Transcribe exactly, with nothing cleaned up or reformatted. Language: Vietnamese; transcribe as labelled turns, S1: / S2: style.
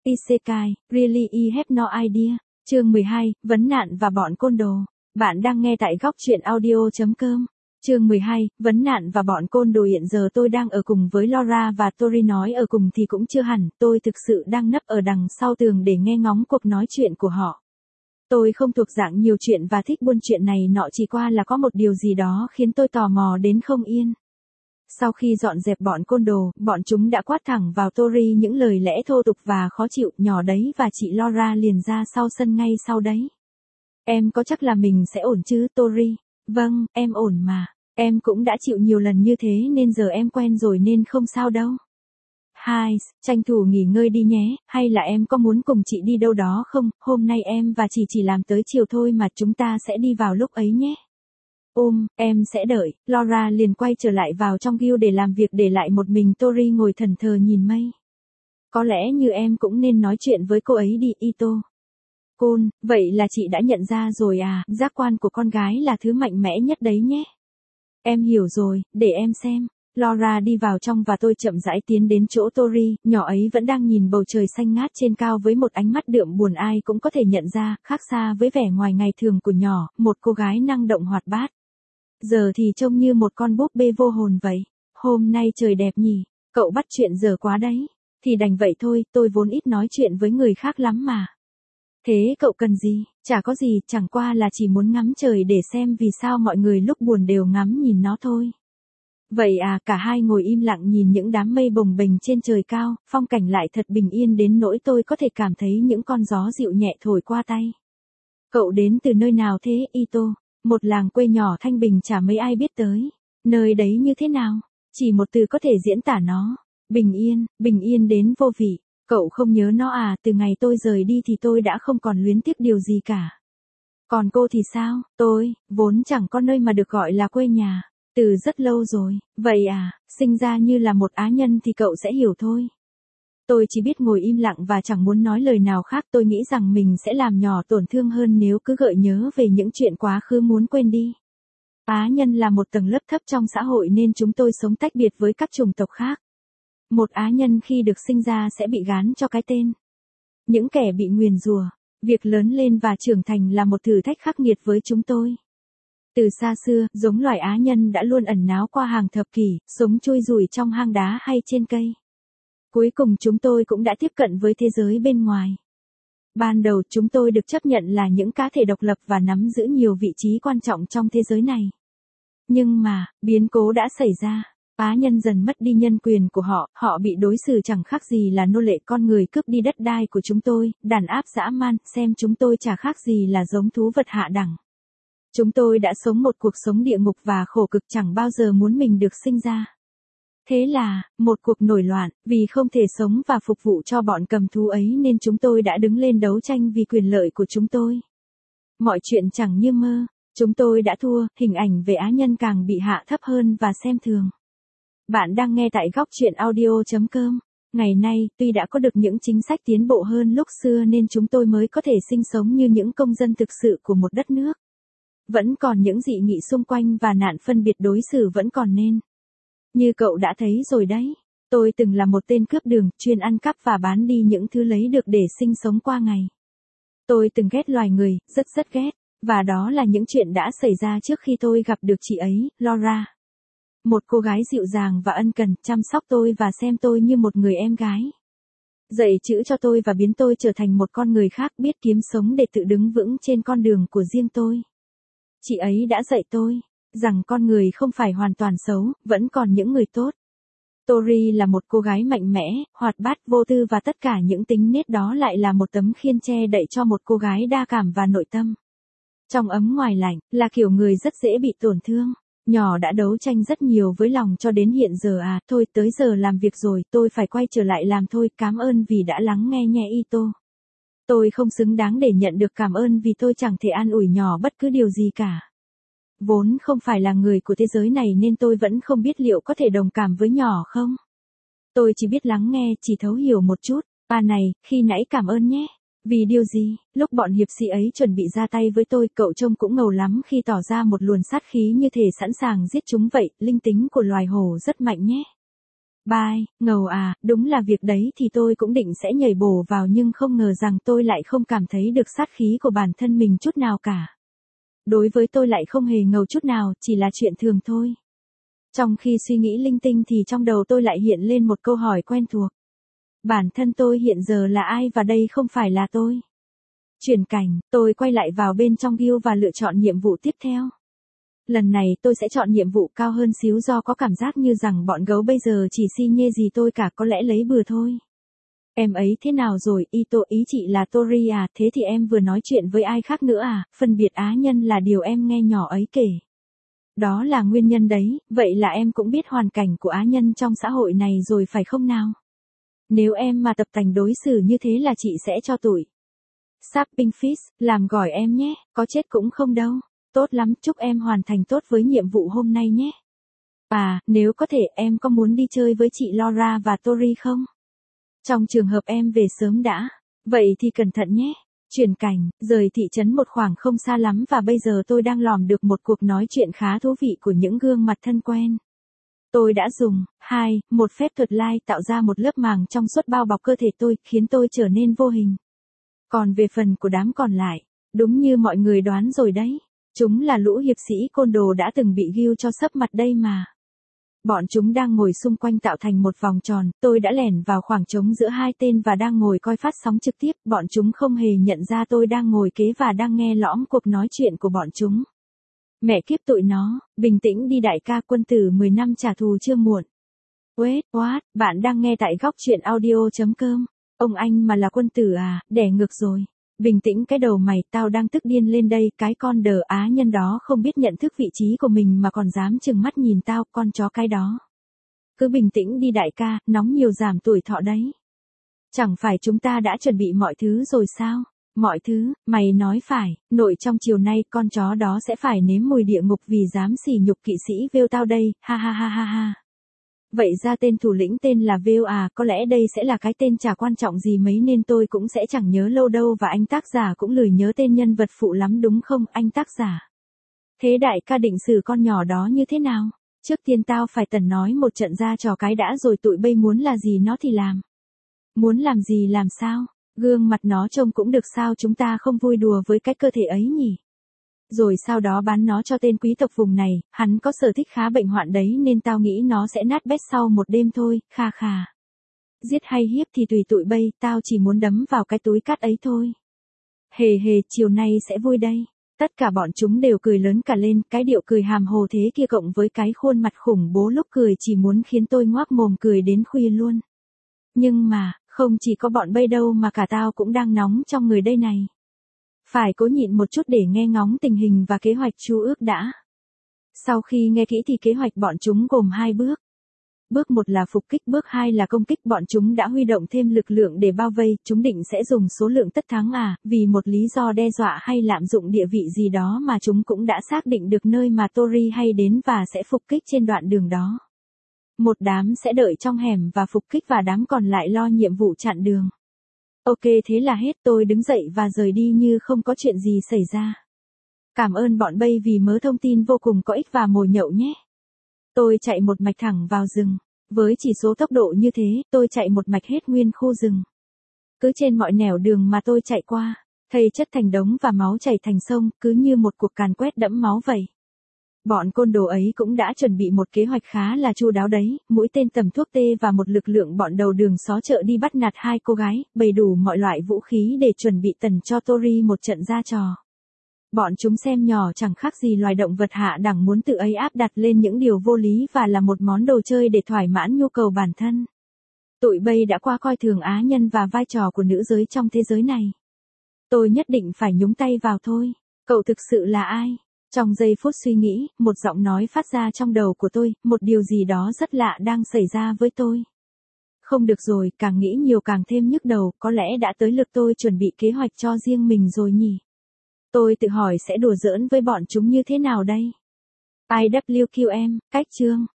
S1: Isekai, really I have no idea. Chương mười hai, vấn nạn và bọn côn đồ. Bạn đang nghe tại góc truyện audio.com. Chương mười hai, vấn nạn và bọn côn đồ. Hiện giờ tôi đang ở cùng với Laura và Tori, nói ở cùng thì cũng chưa hẳn, tôi thực sự đang nấp ở đằng sau tường để nghe ngóng cuộc nói chuyện của họ. Tôi không thuộc dạng nhiều chuyện và thích buôn chuyện này nọ, chỉ qua là có một điều gì đó khiến tôi tò mò đến không yên. Sau khi dọn dẹp bọn côn đồ, bọn chúng đã quát thẳng vào Tori những lời lẽ thô tục và khó chịu. Nhỏ đấy và chị Laura liền ra sau sân ngay sau đấy. Em có chắc là mình sẽ ổn chứ, Tori? Vâng, em ổn mà. Em cũng đã chịu nhiều lần như thế nên giờ em quen rồi nên không sao đâu. Hai, tranh thủ nghỉ ngơi đi nhé, hay là em có muốn cùng chị đi đâu đó không? Hôm nay em và chị chỉ làm tới chiều thôi mà, chúng ta sẽ đi vào lúc ấy nhé. Ôm, em sẽ đợi. Laura liền quay trở lại vào trong guild để làm việc, để lại một mình Tori ngồi thẫn thờ nhìn mây. Có lẽ như em cũng nên nói chuyện với cô ấy đi, Ito. Cool, vậy là chị đã nhận ra rồi à, giác quan của con gái là thứ mạnh mẽ nhất đấy nhé. Em hiểu rồi, để em xem. Laura đi vào trong và tôi chậm rãi tiến đến chỗ Tori. Nhỏ ấy vẫn đang nhìn bầu trời xanh ngát trên cao với một ánh mắt đượm buồn, ai cũng có thể nhận ra, khác xa với vẻ ngoài ngày thường của nhỏ, một cô gái năng động hoạt bát. Giờ thì trông như một con búp bê vô hồn vậy. Hôm nay trời đẹp nhỉ, cậu bắt chuyện giờ quá đấy. Thì đành vậy thôi, tôi vốn ít nói chuyện với người khác lắm mà. Thế cậu cần gì? Chả có gì, chẳng qua là chỉ muốn ngắm trời để xem vì sao mọi người lúc buồn đều ngắm nhìn nó thôi. Vậy à, cả hai ngồi im lặng nhìn những đám mây bồng bềnh trên trời cao, phong cảnh lại thật bình yên đến nỗi tôi có thể cảm thấy những con gió dịu nhẹ thổi qua tay. Cậu đến từ nơi nào thế, Ito? Một làng quê nhỏ thanh bình chả mấy ai biết tới. Nơi đấy như thế nào? Chỉ một từ có thể diễn tả nó. Bình yên, bình yên đến vô vị. Cậu không nhớ nó à? Từ ngày tôi rời đi thì tôi đã không còn luyến tiếc điều gì cả. Còn cô thì sao? Tôi, vốn chẳng có nơi mà được gọi là quê nhà. Từ rất lâu rồi. Vậy à, sinh ra như là một á nhân thì cậu sẽ hiểu thôi. Tôi chỉ biết ngồi im lặng và chẳng muốn nói lời nào khác. Tôi nghĩ rằng mình sẽ làm nhỏ tổn thương hơn nếu cứ gợi nhớ về những chuyện quá khứ muốn quên đi. Á nhân là một tầng lớp thấp trong xã hội nên chúng tôi sống tách biệt với các chủng tộc khác. Một á nhân khi được sinh ra sẽ bị gán cho cái tên. Những kẻ bị nguyền rủa. Việc lớn lên và trưởng thành là một thử thách khắc nghiệt với chúng tôi. Từ xa xưa, giống loài á nhân đã luôn ẩn náu qua hàng thập kỷ, sống chui rủi trong hang đá hay trên cây. Cuối cùng chúng tôi cũng đã tiếp cận với thế giới bên ngoài. Ban đầu chúng tôi được chấp nhận là những cá thể độc lập và nắm giữ nhiều vị trí quan trọng trong thế giới này. Nhưng mà, biến cố đã xảy ra. Á nhân dần mất đi nhân quyền của họ, họ bị đối xử chẳng khác gì là nô lệ, con người cướp đi đất đai của chúng tôi, đàn áp dã man, xem chúng tôi chả khác gì là giống thú vật hạ đẳng. Chúng tôi đã sống một cuộc sống địa ngục và khổ cực, chẳng bao giờ muốn mình được sinh ra. Thế là, một cuộc nổi loạn, vì không thể sống và phục vụ cho bọn cầm thú ấy nên chúng tôi đã đứng lên đấu tranh vì quyền lợi của chúng tôi. Mọi chuyện chẳng như mơ, chúng tôi đã thua, hình ảnh về á nhân càng bị hạ thấp hơn và xem thường. Bạn đang nghe tại góc truyện audio.com. Ngày nay, tuy đã có được những chính sách tiến bộ hơn lúc xưa nên chúng tôi mới có thể sinh sống như những công dân thực sự của một đất nước. Vẫn còn những dị nghị xung quanh và nạn phân biệt đối xử vẫn còn nên. Như cậu đã thấy rồi đấy, tôi từng là một tên cướp đường, chuyên ăn cắp và bán đi những thứ lấy được để sinh sống qua ngày. Tôi từng ghét loài người, rất rất ghét, và đó là những chuyện đã xảy ra trước khi tôi gặp được chị ấy, Laura. Một cô gái dịu dàng và ân cần, chăm sóc tôi và xem tôi như một người em gái. Dạy chữ cho tôi và biến tôi trở thành một con người khác, biết kiếm sống để tự đứng vững trên con đường của riêng tôi. Chị ấy đã dạy tôi rằng con người không phải hoàn toàn xấu, vẫn còn những người tốt. Tori là một cô gái mạnh mẽ, hoạt bát, vô tư và tất cả những tính nết đó lại là một tấm khiên che đậy cho một cô gái đa cảm và nội tâm. Trong ấm ngoài lạnh, là kiểu người rất dễ bị tổn thương. Nhỏ đã đấu tranh rất nhiều với lòng cho đến hiện giờ à, thôi tới giờ làm việc rồi, tôi phải quay trở lại làm thôi, cảm ơn vì đã lắng nghe nhé Ito. Tôi không xứng đáng để nhận được cảm ơn vì tôi chẳng thể an ủi nhỏ bất cứ điều gì cả. Vốn không phải là người của thế giới này nên tôi vẫn không biết liệu có thể đồng cảm với nhỏ không. Tôi chỉ biết lắng nghe, chỉ thấu hiểu một chút. À này, khi nãy cảm ơn nhé. Vì điều gì? Lúc bọn hiệp sĩ ấy chuẩn bị ra tay với tôi, cậu trông cũng ngầu lắm khi tỏ ra một luồn sát khí như thể sẵn sàng giết chúng vậy, linh tính của loài hổ rất mạnh nhé. Bye, ngầu à, đúng là việc đấy thì tôi cũng định sẽ nhảy bổ vào nhưng không ngờ rằng tôi lại không cảm thấy được sát khí của bản thân mình chút nào cả. Đối với tôi lại không hề ngầu chút nào, chỉ là chuyện thường thôi. Trong khi suy nghĩ linh tinh thì trong đầu tôi lại hiện lên một câu hỏi quen thuộc. Bản thân tôi hiện giờ là ai và đây không phải là tôi. Chuyển cảnh, tôi quay lại vào bên trong guild và lựa chọn nhiệm vụ tiếp theo. Lần này tôi sẽ chọn nhiệm vụ cao hơn xíu do có cảm giác như rằng bọn gấu bây giờ chỉ si nhê gì tôi cả, có lẽ lấy bừa thôi. Em ấy thế nào rồi, Ito, ý chị là Tori à, thế thì em vừa nói chuyện với ai khác nữa à, phân biệt á nhân là điều em nghe nhỏ ấy kể. Đó là nguyên nhân đấy, vậy là em cũng biết hoàn cảnh của á nhân trong xã hội này rồi phải không nào? Nếu em mà tập tành đối xử như thế là chị sẽ cho tụi Sapping Fish làm gỏi em nhé, có chết cũng không đâu. Tốt lắm, chúc em hoàn thành tốt với nhiệm vụ hôm nay nhé. À, nếu có thể em có muốn đi chơi với chị Laura và Tori không? Trong trường hợp em về sớm đã. Vậy thì cẩn thận nhé. Chuyển cảnh, rời thị trấn một khoảng không xa lắm và bây giờ tôi đang lòm được một cuộc nói chuyện khá thú vị của những gương mặt thân quen. Tôi đã dùng, hai, một phép thuật lai tạo ra một lớp màng trong suốt bao bọc cơ thể tôi, khiến tôi trở nên vô hình. Còn về phần của đám còn lại, đúng như mọi người đoán rồi đấy. Chúng là lũ hiệp sĩ côn đồ đã từng bị Gil cho sấp mặt đây mà. Bọn chúng đang ngồi xung quanh tạo thành một vòng tròn, tôi đã lẻn vào khoảng trống giữa hai tên và đang ngồi coi phát sóng trực tiếp, bọn chúng không hề nhận ra tôi đang ngồi kế và đang nghe lõm cuộc nói chuyện của bọn chúng. Mẹ kiếp tụi nó, bình tĩnh đi đại ca, quân tử mười năm trả thù chưa muộn. Wait, what, bạn đang nghe tại góc truyện audio chấm com. Ông anh mà là quân tử à, đẻ ngược rồi. Bình tĩnh cái đầu mày, tao đang tức điên lên đây, cái con đờ á nhân đó không biết nhận thức vị trí của mình mà còn dám trừng mắt nhìn tao, con chó cái đó. Cứ bình tĩnh đi đại ca, nóng nhiều giảm tuổi thọ đấy. Chẳng phải chúng ta đã chuẩn bị mọi thứ rồi sao? Mọi thứ, mày nói phải, nội trong chiều nay con chó đó sẽ phải nếm mùi địa ngục vì dám sỉ nhục kỵ sĩ Vêu tao đây, ha ha ha ha ha. Vậy ra tên thủ lĩnh tên là Vêu à, có lẽ đây sẽ là cái tên chả quan trọng gì mấy nên tôi cũng sẽ chẳng nhớ lâu đâu và anh tác giả cũng lười nhớ tên nhân vật phụ lắm đúng không anh tác giả? Thế đại ca định xử con nhỏ đó như thế nào? Trước tiên tao phải tần nói một trận ra trò cái đã rồi tụi bây muốn là gì nó thì làm. Muốn làm gì làm sao? Gương mặt nó trông cũng được sao chúng ta không vui đùa với cái cơ thể ấy nhỉ? Rồi sau đó bán nó cho tên quý tộc vùng này, hắn có sở thích khá bệnh hoạn đấy nên tao nghĩ nó sẽ nát bét sau một đêm thôi, kha kha. Giết hay hiếp thì tùy tụi bây, tao chỉ muốn đấm vào cái túi cát ấy thôi. Hề hề, chiều nay sẽ vui đây. Tất cả bọn chúng đều cười lớn cả lên, cái điệu cười hàm hồ thế kia cộng với cái khuôn mặt khủng bố lúc cười chỉ muốn khiến tôi ngoác mồm cười đến khuya luôn. Nhưng mà, không chỉ có bọn bây đâu mà cả tao cũng đang nóng trong người đây này. Phải cố nhịn một chút để nghe ngóng tình hình và kế hoạch chu ước đã. Sau khi nghe kỹ thì kế hoạch bọn chúng gồm hai bước. Bước một là phục kích, bước hai là công kích. Bọn chúng đã huy động thêm lực lượng để bao vây, chúng định sẽ dùng số lượng tất thắng à, vì một lý do đe dọa hay lạm dụng địa vị gì đó mà chúng cũng đã xác định được nơi mà Tori hay đến và sẽ phục kích trên đoạn đường đó. Một đám sẽ đợi trong hẻm và phục kích và đám còn lại lo nhiệm vụ chặn đường. Ok thế là hết, tôi đứng dậy và rời đi như không có chuyện gì xảy ra. Cảm ơn bọn bây vì mớ thông tin vô cùng có ích và mồi nhậu nhé. Tôi chạy một mạch thẳng vào rừng. Với chỉ số tốc độ như thế, tôi chạy một mạch hết nguyên khu rừng. Cứ trên mọi nẻo đường mà tôi chạy qua, thây chất thành đống và máu chảy thành sông, cứ như một cuộc càn quét đẫm máu vậy. Bọn côn đồ ấy cũng đã chuẩn bị một kế hoạch khá là chu đáo đấy, mũi tên tầm thuốc tê và một lực lượng bọn đầu đường xó chợ đi bắt nạt hai cô gái, bày đủ mọi loại vũ khí để chuẩn bị tần cho Tori một trận ra trò. Bọn chúng xem nhỏ chẳng khác gì loài động vật hạ đẳng muốn tự ấy áp đặt lên những điều vô lý và là một món đồ chơi để thỏa mãn nhu cầu bản thân. Tụi bây đã qua coi thường á nhân và vai trò của nữ giới trong thế giới này. Tôi nhất định phải nhúng tay vào thôi. Cậu thực sự là ai? Trong giây phút suy nghĩ, một giọng nói phát ra trong đầu của tôi, một điều gì đó rất lạ đang xảy ra với tôi. Không được rồi, càng nghĩ nhiều càng thêm nhức đầu, có lẽ đã tới lượt tôi chuẩn bị kế hoạch cho riêng mình rồi nhỉ. Tôi tự hỏi sẽ đùa giỡn với bọn chúng như thế nào đây? i vê kép em, cách chương.